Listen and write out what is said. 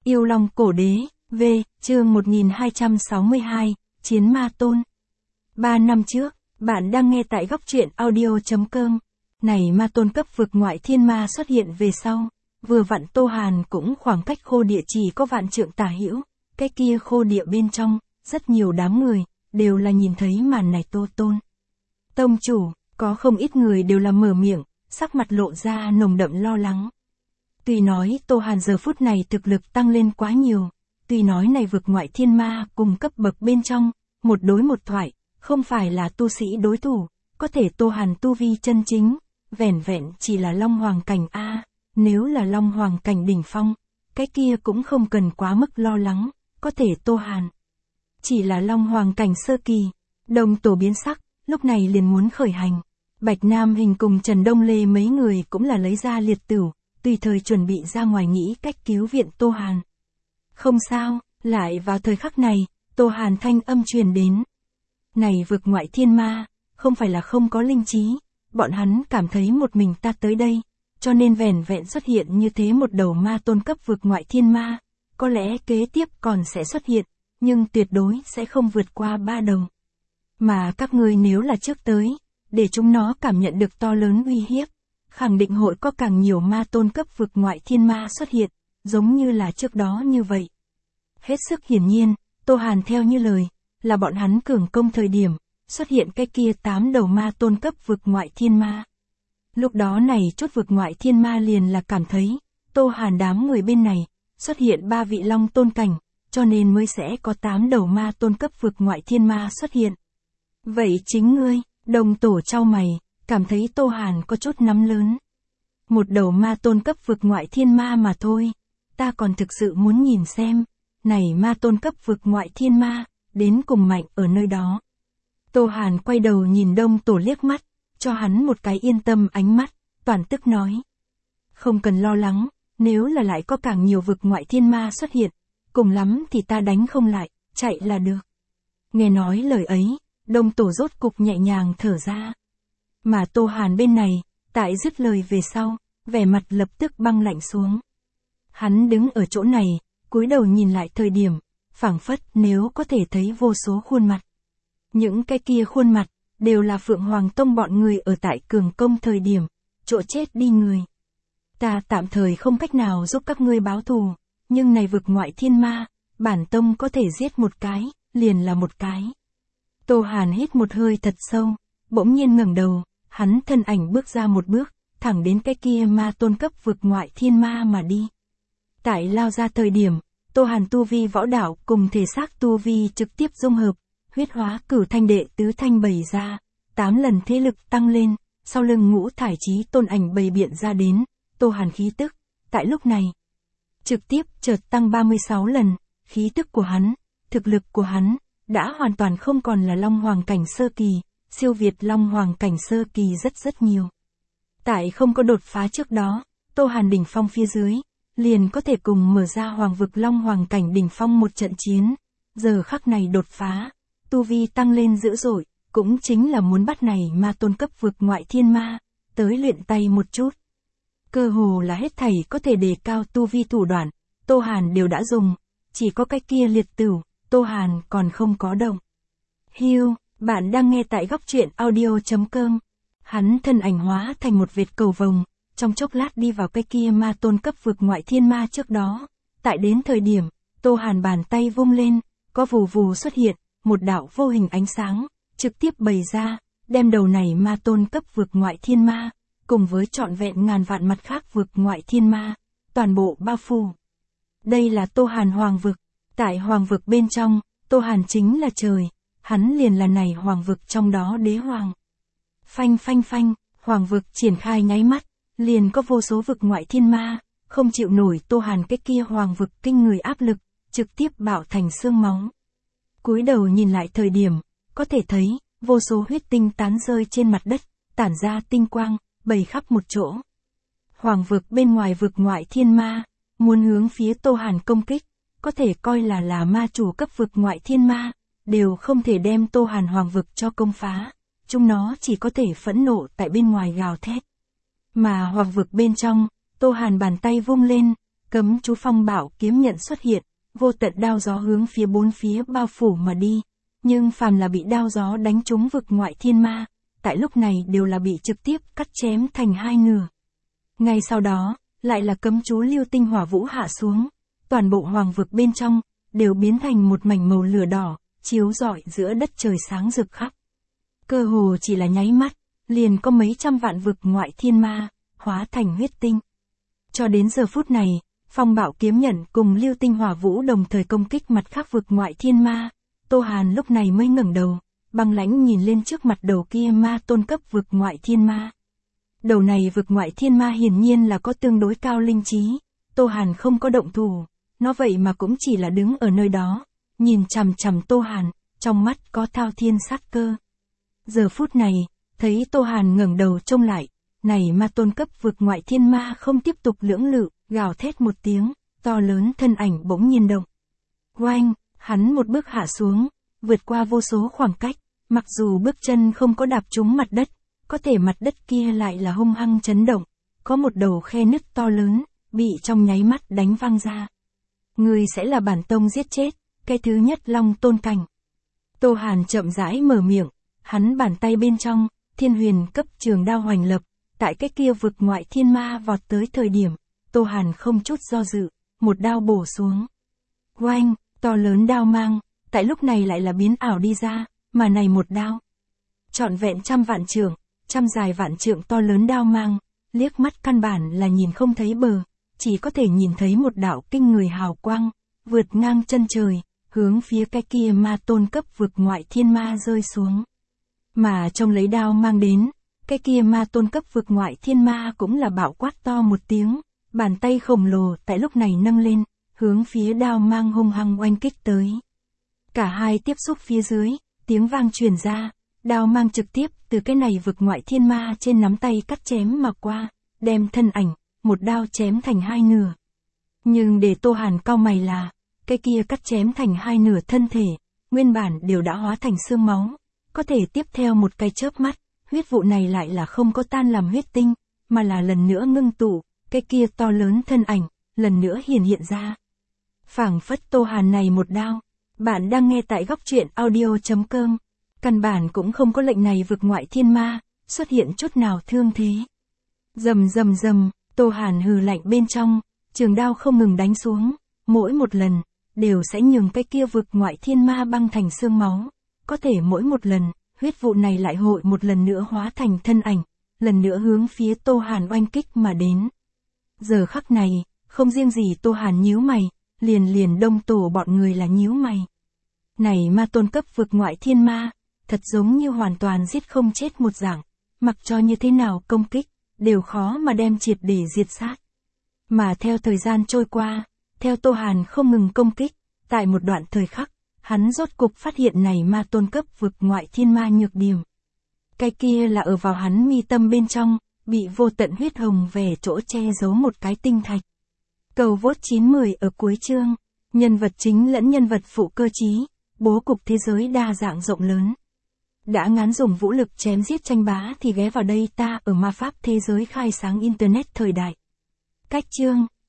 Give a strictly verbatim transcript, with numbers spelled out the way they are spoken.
Yêu Long Cổ Đế, V, chương một nghìn hai trăm sáu mươi hai, Chiến Ma Tôn. Ba năm trước, bạn đang nghe tại góc truyện audio chấm com. Này ma tôn cấp vực ngoại thiên ma xuất hiện về sau, vừa vặn Tô Hàn cũng khoảng cách khô địa chỉ có vạn trượng tả hữu, cái kia khô địa bên trong, rất nhiều đám người, đều là nhìn thấy màn này Tô Tôn. Tông chủ, có không ít người đều là mở miệng, sắc mặt lộ ra nồng đậm lo lắng. Tuy nói Tô Hàn giờ phút này thực lực tăng lên quá nhiều, tuy nói này vực ngoại thiên ma cùng cấp bậc bên trong, một đối một thoại, không phải là tu sĩ đối thủ, có thể Tô Hàn tu vi chân chính, vẻn vẹn chỉ là Long Hoàng cảnh A, nếu là Long Hoàng cảnh đỉnh phong, cái kia cũng không cần quá mức lo lắng, có thể Tô Hàn chỉ là Long Hoàng cảnh sơ kỳ. Đồng tổ biến sắc, lúc này liền muốn khởi hành. Bạch Nam Hình cùng Trần Đông Lê mấy người cũng là lấy ra liệt tửu, tùy thời chuẩn bị ra ngoài nghĩ cách cứu viện Tô Hàn. Không sao, lại vào thời khắc này, Tô Hàn thanh âm truyền đến. Này vực ngoại thiên ma, không phải là không có linh trí, bọn hắn cảm thấy một mình ta tới đây, cho nên vẻn vẹn xuất hiện như thế một đầu ma tôn cấp vực ngoại thiên ma, có lẽ kế tiếp còn sẽ xuất hiện, nhưng tuyệt đối sẽ không vượt qua ba đầu. Mà các ngươi nếu là trước tới, để chúng nó cảm nhận được to lớn uy hiếp, khẳng định hội có càng nhiều ma tôn cấp vực ngoại thiên ma xuất hiện, giống như là trước đó như vậy. Hết sức hiển nhiên, Tô Hàn theo như lời, là bọn hắn cường công thời điểm, xuất hiện cái kia tám đầu ma tôn cấp vực ngoại thiên ma. Lúc đó này chút vực ngoại thiên ma liền là cảm thấy, Tô Hàn đám người bên này, xuất hiện ba vị long tôn cảnh, cho nên mới sẽ có tám đầu ma tôn cấp vực ngoại thiên ma xuất hiện. Vậy chính ngươi, đồng tổ trao mày, cảm thấy Tô Hàn có chút nắm lớn. Một đầu ma tôn cấp vực ngoại thiên ma mà thôi, ta còn thực sự muốn nhìn xem, này ma tôn cấp vực ngoại thiên ma, đến cùng mạnh ở nơi đó. Tô Hàn quay đầu nhìn đông tổ liếc mắt, cho hắn một cái yên tâm ánh mắt, toàn tức nói. Không cần lo lắng, nếu là lại có càng nhiều vực ngoại thiên ma xuất hiện, cùng lắm thì ta đánh không lại, chạy là được. Nghe nói lời ấy, đông tổ rốt cục nhẹ nhàng thở ra. Mà Tô Hàn bên này, tại dứt lời về sau, vẻ mặt lập tức băng lạnh xuống. Hắn đứng ở chỗ này, cúi đầu nhìn lại thời điểm, phảng phất nếu có thể thấy vô số khuôn mặt. Những cái kia khuôn mặt, đều là Phượng Hoàng Tông bọn người ở tại cường công thời điểm, chỗ chết đi người. Ta tạm thời không cách nào giúp các ngươi báo thù, nhưng này vực ngoại thiên ma, bản tông có thể giết một cái, liền là một cái. Tô Hàn hít một hơi thật sâu, bỗng nhiên ngẩng đầu, hắn thân ảnh bước ra một bước, thẳng đến cái kia ma tôn cấp vực ngoại thiên ma mà đi. Tại lao ra thời điểm, Tô Hàn tu vi võ đạo cùng thể xác tu vi trực tiếp dung hợp, huyết hóa cửu thanh đệ tứ thanh bày ra, tám lần thế lực tăng lên, sau lưng ngũ thải chí tôn ảnh bày biện ra đến, Tô Hàn khí tức, tại lúc này, trực tiếp chợt tăng ba mươi sáu lần, khí tức của hắn, thực lực của hắn, đã hoàn toàn không còn là Long Hoàng cảnh sơ kỳ, siêu việt Long Hoàng cảnh sơ kỳ rất rất nhiều. Tại không có đột phá trước đó, Tô Hàn đỉnh phong phía dưới, liền có thể cùng mở ra Hoàng vực Long Hoàng cảnh đỉnh phong một trận chiến, giờ khắc này đột phá, tu vi tăng lên dữ dội, cũng chính là muốn bắt này ma tôn cấp vực ngoại thiên ma, tới luyện tay một chút. Cơ hồ là hết thảy có thể đề cao tu vi thủ đoạn, Tô Hàn đều đã dùng, chỉ có cái kia liệt tửu, Tô Hàn còn không có động. Hiu, bạn đang nghe tại góc truyện audio chấm com. Hắn thân ảnh hóa thành một vệt cầu vồng, trong chốc lát đi vào cái kia ma tôn cấp vực ngoại thiên ma trước đó. Tại đến thời điểm, Tô Hàn bàn tay vung lên, có vù vù xuất hiện, một đạo vô hình ánh sáng, trực tiếp bày ra, đem đầu này ma tôn cấp vực ngoại thiên ma, cùng với trọn vẹn ngàn vạn mặt khác vực ngoại thiên ma, toàn bộ bao phủ. Đây là Tô Hàn Hoàng vực, tại Hoàng vực bên trong, Tô Hàn chính là trời, hắn liền là này Hoàng vực trong đó đế hoàng. Phanh phanh phanh, Hoàng vực triển khai nháy mắt, liền có vô số vực ngoại thiên ma, không chịu nổi Tô Hàn cái kia Hoàng vực kinh người áp lực, trực tiếp bạo thành xương máu. Cúi đầu nhìn lại thời điểm, có thể thấy, vô số huyết tinh tán rơi trên mặt đất, tản ra tinh quang, bày khắp một chỗ. Hoàng vực bên ngoài vực ngoại thiên ma, muốn hướng phía Tô Hàn công kích, có thể coi là là ma chủ cấp vực ngoại thiên ma, đều không thể đem Tô Hàn Hoàng vực cho công phá, chúng nó chỉ có thể phẫn nộ tại bên ngoài gào thét. Mà Hoàng vực bên trong, Tô Hàn bàn tay vung lên, cấm chú phong bạo kiếm nhận xuất hiện, vô tận đao gió hướng phía bốn phía bao phủ mà đi. Nhưng phàm là bị đao gió đánh trúng vực ngoại thiên ma, tại lúc này đều là bị trực tiếp cắt chém thành hai nửa. Ngay sau đó, lại là cấm chú lưu tinh hỏa vũ hạ xuống, toàn bộ hoàng vực bên trong, đều biến thành một mảnh màu lửa đỏ, chiếu rọi giữa đất trời sáng rực khắp. Cơ hồ chỉ là nháy mắt, liền có mấy trăm vạn vực ngoại thiên ma, hóa thành huyết tinh. Cho đến giờ phút này, phong bạo kiếm nhận cùng lưu tinh hỏa vũ đồng thời công kích mặt khác vực ngoại thiên ma, Tô Hàn lúc này mới ngẩng đầu, băng lãnh nhìn lên trước mặt đầu kia ma tôn cấp vực ngoại thiên ma. Đầu này vực ngoại thiên ma hiển nhiên là có tương đối cao linh trí, Tô Hàn không có động thủ, nó vậy mà cũng chỉ là đứng ở nơi đó, nhìn chằm chằm Tô Hàn, trong mắt có thao thiên sát cơ. Giờ phút này, thấy Tô Hàn ngẩng đầu trông lại, này ma tôn cấp vực ngoại thiên ma không tiếp tục lưỡng lự, gào thét một tiếng, to lớn thân ảnh bỗng nhiên động. Oanh, hắn một bước hạ xuống, vượt qua vô số khoảng cách, mặc dù bước chân không có đạp trúng mặt đất, có thể mặt đất kia lại là hung hăng chấn động, có một đầu khe nứt to lớn, bị trong nháy mắt đánh văng ra. Người sẽ là bản tông giết chết, cái thứ nhất Long Tôn cảnh. Tô Hàn chậm rãi mở miệng, hắn bàn tay bên trong, thiên huyền cấp trường đao hoành lập, tại cái kia vực ngoại thiên ma vọt tới thời điểm, Tô Hàn không chút do dự, một đao bổ xuống. Oanh, to lớn đao mang, tại lúc này lại là biến ảo đi ra, mà này một đao. Trọn vẹn trăm vạn trượng, trăm dài vạn trượng to lớn đao mang, liếc mắt căn bản là nhìn không thấy bờ, chỉ có thể nhìn thấy một đạo kinh người hào quang, vượt ngang chân trời, hướng phía cái kia ma tôn cấp vực ngoại thiên ma rơi xuống. Mà trông lấy đao mang đến, cái kia ma tôn cấp vực ngoại thiên ma cũng là bạo quát to một tiếng, bàn tay khổng lồ tại lúc này nâng lên, hướng phía đao mang hung hăng oanh kích tới. Cả hai tiếp xúc phía dưới, tiếng vang truyền ra, đao mang trực tiếp từ cái này vực ngoại thiên ma trên nắm tay cắt chém mà qua, đem thân ảnh, một đao chém thành hai nửa. Nhưng để Tô Hàn cau mày là, cái kia cắt chém thành hai nửa thân thể, nguyên bản đều đã hóa thành xương máu, có thể tiếp theo một cái chớp mắt, huyết vụ này lại là không có tan làm huyết tinh, mà là lần nữa ngưng tụ, cái kia to lớn thân ảnh, lần nữa hiển hiện ra. Phảng phất Tô Hàn này một đao, bạn đang nghe tại góc truyện audio chấm com, căn bản cũng không có lệnh này vực ngoại thiên ma, xuất hiện chút nào thương thế. Rầm rầm rầm, Tô Hàn hừ lạnh bên trong, trường đao không ngừng đánh xuống, mỗi một lần, đều sẽ nhường cái kia vực ngoại thiên ma băng thành xương máu, có thể mỗi một lần, huyết vụ này lại hội một lần nữa hóa thành thân ảnh, lần nữa hướng phía Tô Hàn oanh kích mà đến. Giờ khắc này, không riêng gì Tô Hàn nhíu mày, liền liền đông tổ bọn người là nhíu mày. Này ma tôn cấp vực ngoại thiên ma, thật giống như hoàn toàn giết không chết một dạng, mặc cho như thế nào công kích, đều khó mà đem triệt để diệt sát. Mà theo thời gian trôi qua, theo Tô Hàn không ngừng công kích, tại một đoạn thời khắc, hắn rốt cục phát hiện này ma tôn cấp vực ngoại thiên ma nhược điểm. Cái kia là ở vào hắn mi tâm bên trong, bị vô tận huyết hồng về chỗ che giấu một cái tinh thạch. Cầu vote chín mười ở cuối chương, nhân vật chính lẫn nhân vật phụ cơ trí, bố cục thế giới đa dạng rộng lớn. Đã ngán dùng vũ lực chém giết tranh bá thì ghé vào đây ta ở ma pháp thế giới khai sáng internet thời đại. Cách chương